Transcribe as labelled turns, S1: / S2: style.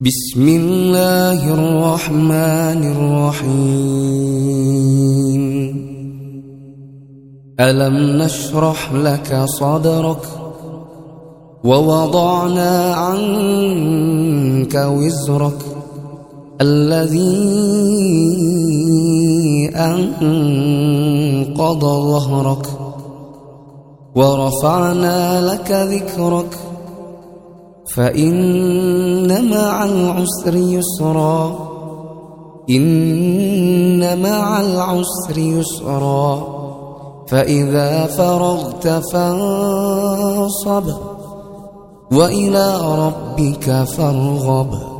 S1: بسم الله الرحمن الرحيم. ألم نشرح لك صدرك ووضعنا عنك وزرك الذي أنقض ظهرك ورفعنا لك ذكرك فإن مع العسر يسرا إن مع العسر يسرا فإذا فرغت فانصب وإلى ربك فارغب.